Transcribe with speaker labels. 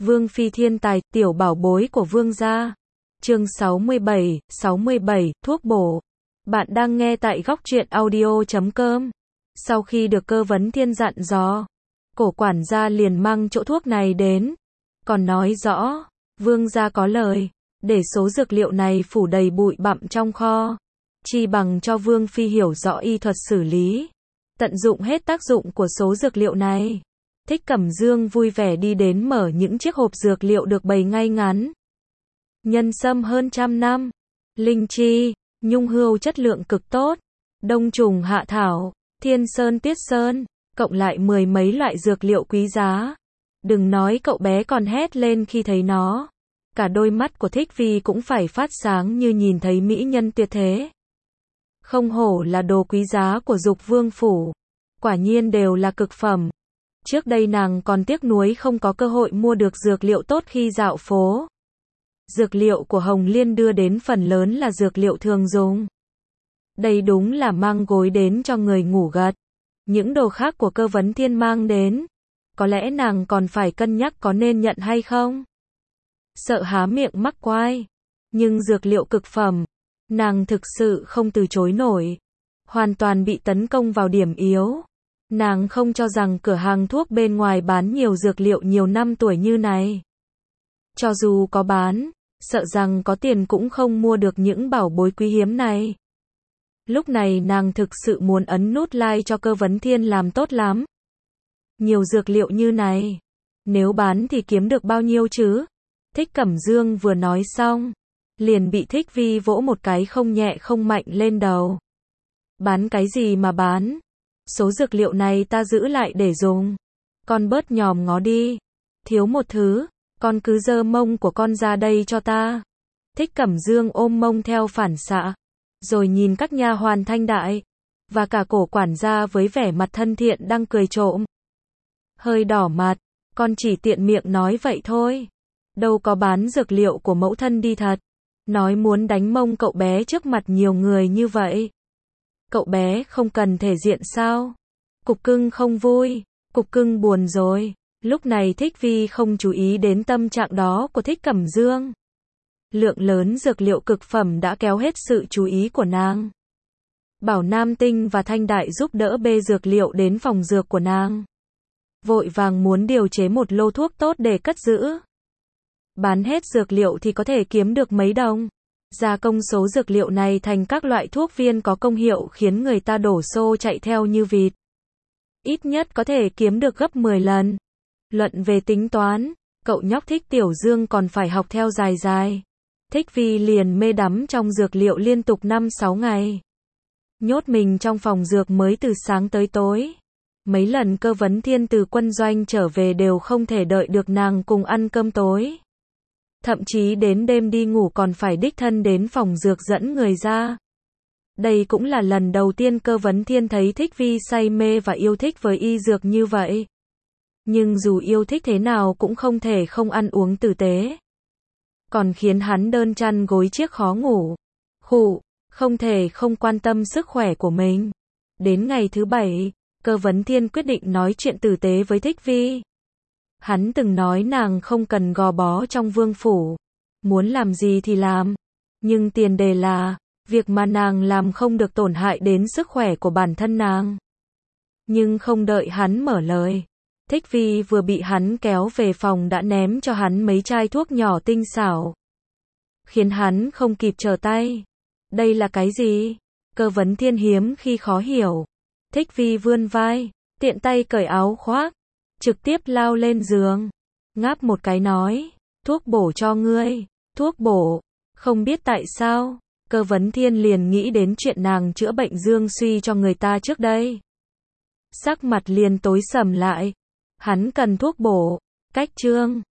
Speaker 1: Vương phi thiên tài, tiểu bảo bối của vương gia. Chương 67, thuốc bổ. Bạn đang nghe tại góc truyện audio.com. Sau khi được Cơ Vấn Thiên dặn dò, cổ quản gia liền mang chỗ thuốc này đến. Còn nói rõ, vương gia có lời, để số dược liệu này phủ đầy bụi bặm trong kho. Chi bằng cho vương phi hiểu rõ y thuật xử lý, tận dụng hết tác dụng của số dược liệu này. Thích Cẩm Dương vui vẻ đi đến mở những chiếc hộp dược liệu được bày ngay ngắn. Nhân sâm hơn 100 năm, linh chi, nhung hươu chất lượng cực tốt, đông trùng hạ thảo, thiên sơn tiết sơn, cộng lại mười mấy loại dược liệu quý giá. Đừng nói cậu bé còn hét lên khi thấy nó. Cả đôi mắt của Thích Vi cũng phải phát sáng như nhìn thấy mỹ nhân tuyệt thế. Không hổ là đồ quý giá của Dục Vương phủ. Quả nhiên đều là cực phẩm. Trước đây nàng còn tiếc nuối không có cơ hội mua được dược liệu tốt khi dạo phố. Dược liệu của Hồng Liên đưa đến phần lớn là dược liệu thường dùng. Đây đúng là mang gối đến cho người ngủ gật. Những đồ khác của Cơ Vấn Thiên mang đến, có lẽ nàng còn phải cân nhắc có nên nhận hay không. Sợ há miệng mắc quai. Nhưng dược liệu cực phẩm, nàng thực sự không từ chối nổi. Hoàn toàn bị tấn công vào điểm yếu. Nàng không cho rằng cửa hàng thuốc bên ngoài bán nhiều dược liệu nhiều năm tuổi như này. Cho dù có bán, sợ rằng có tiền cũng không mua được những bảo bối quý hiếm này. Lúc này nàng thực sự muốn ấn nút like cho Cơ Vấn Thiên làm tốt lắm. Nhiều dược liệu như này, nếu bán thì kiếm được bao nhiêu chứ? Thích Cẩm Dương vừa nói xong, liền bị Thích Vi vỗ một cái không nhẹ không mạnh lên đầu. Bán cái gì mà bán? Số dược liệu này ta giữ lại để dùng. Con bớt nhòm ngó đi. Thiếu một thứ, con cứ giơ mông của con ra đây cho ta. Thích Cẩm Dương ôm mông theo phản xạ, rồi nhìn các nha hoàn Thanh Đại và cả cổ quản gia với vẻ mặt thân thiện đang cười trộm. Hơi đỏ mặt, con chỉ tiện miệng nói vậy thôi. Đâu có bán dược liệu của mẫu thân đi thật. Nói muốn đánh mông cậu bé trước mặt nhiều người như vậy. Cậu bé không cần thể diện sao? Cục cưng không vui, cục cưng buồn rồi. Lúc này Thích Vi không chú ý đến tâm trạng đó của Thích Cẩm Dương. Lượng lớn dược liệu cực phẩm đã kéo hết sự chú ý của nàng. Bảo Nam Tinh và Thanh Đại giúp đỡ bê dược liệu đến phòng dược của nàng. Vội vàng muốn điều chế một lô thuốc tốt để cất giữ. Bán hết dược liệu thì có thể kiếm được mấy đồng. Gia công số dược liệu này thành các loại thuốc viên có công hiệu khiến người ta đổ xô chạy theo như vịt. Ít nhất có thể kiếm được gấp 10 lần. Luận về tính toán, cậu nhóc Thích Tiểu Dương còn phải học theo dài dài. Thích Vi liền mê đắm trong dược liệu liên tục 5-6 ngày. Nhốt mình trong phòng dược mới từ sáng tới tối. Mấy lần Cơ Vấn Thiên từ quân doanh trở về đều không thể đợi được nàng cùng ăn cơm tối. Thậm chí đến đêm đi ngủ còn phải đích thân đến phòng dược dẫn người ra. Đây cũng là lần đầu tiên Cơ Vấn Thiên thấy Thích Vi say mê và yêu thích với y dược như vậy. Nhưng dù yêu thích thế nào cũng không thể không ăn uống tử tế. Còn khiến hắn đơn chăn gối chiếc khó ngủ. Không thể không quan tâm sức khỏe của mình. Đến ngày thứ 7, Cơ Vấn Thiên quyết định nói chuyện tử tế với Thích Vi. Hắn từng nói nàng không cần gò bó trong vương phủ. Muốn làm gì thì làm. Nhưng tiền đề là, việc mà nàng làm không được tổn hại đến sức khỏe của bản thân nàng. Nhưng không đợi hắn mở lời. Thích Vi vừa bị hắn kéo về phòng đã ném cho hắn mấy chai thuốc nhỏ tinh xảo. Khiến hắn không kịp trở tay. Đây là cái gì? Cơ Vấn Thiên hiếm khi khó hiểu. Thích Vi vươn vai, tiện tay cởi áo khoác, trực tiếp lao lên giường. Ngáp một cái nói, thuốc bổ cho ngươi. Thuốc bổ. Không biết tại sao, Cơ Vấn Thiên liền nghĩ đến chuyện nàng chữa bệnh dương suy cho người ta trước đây. Sắc mặt liền tối sầm lại. Hắn cần thuốc bổ. Cách chương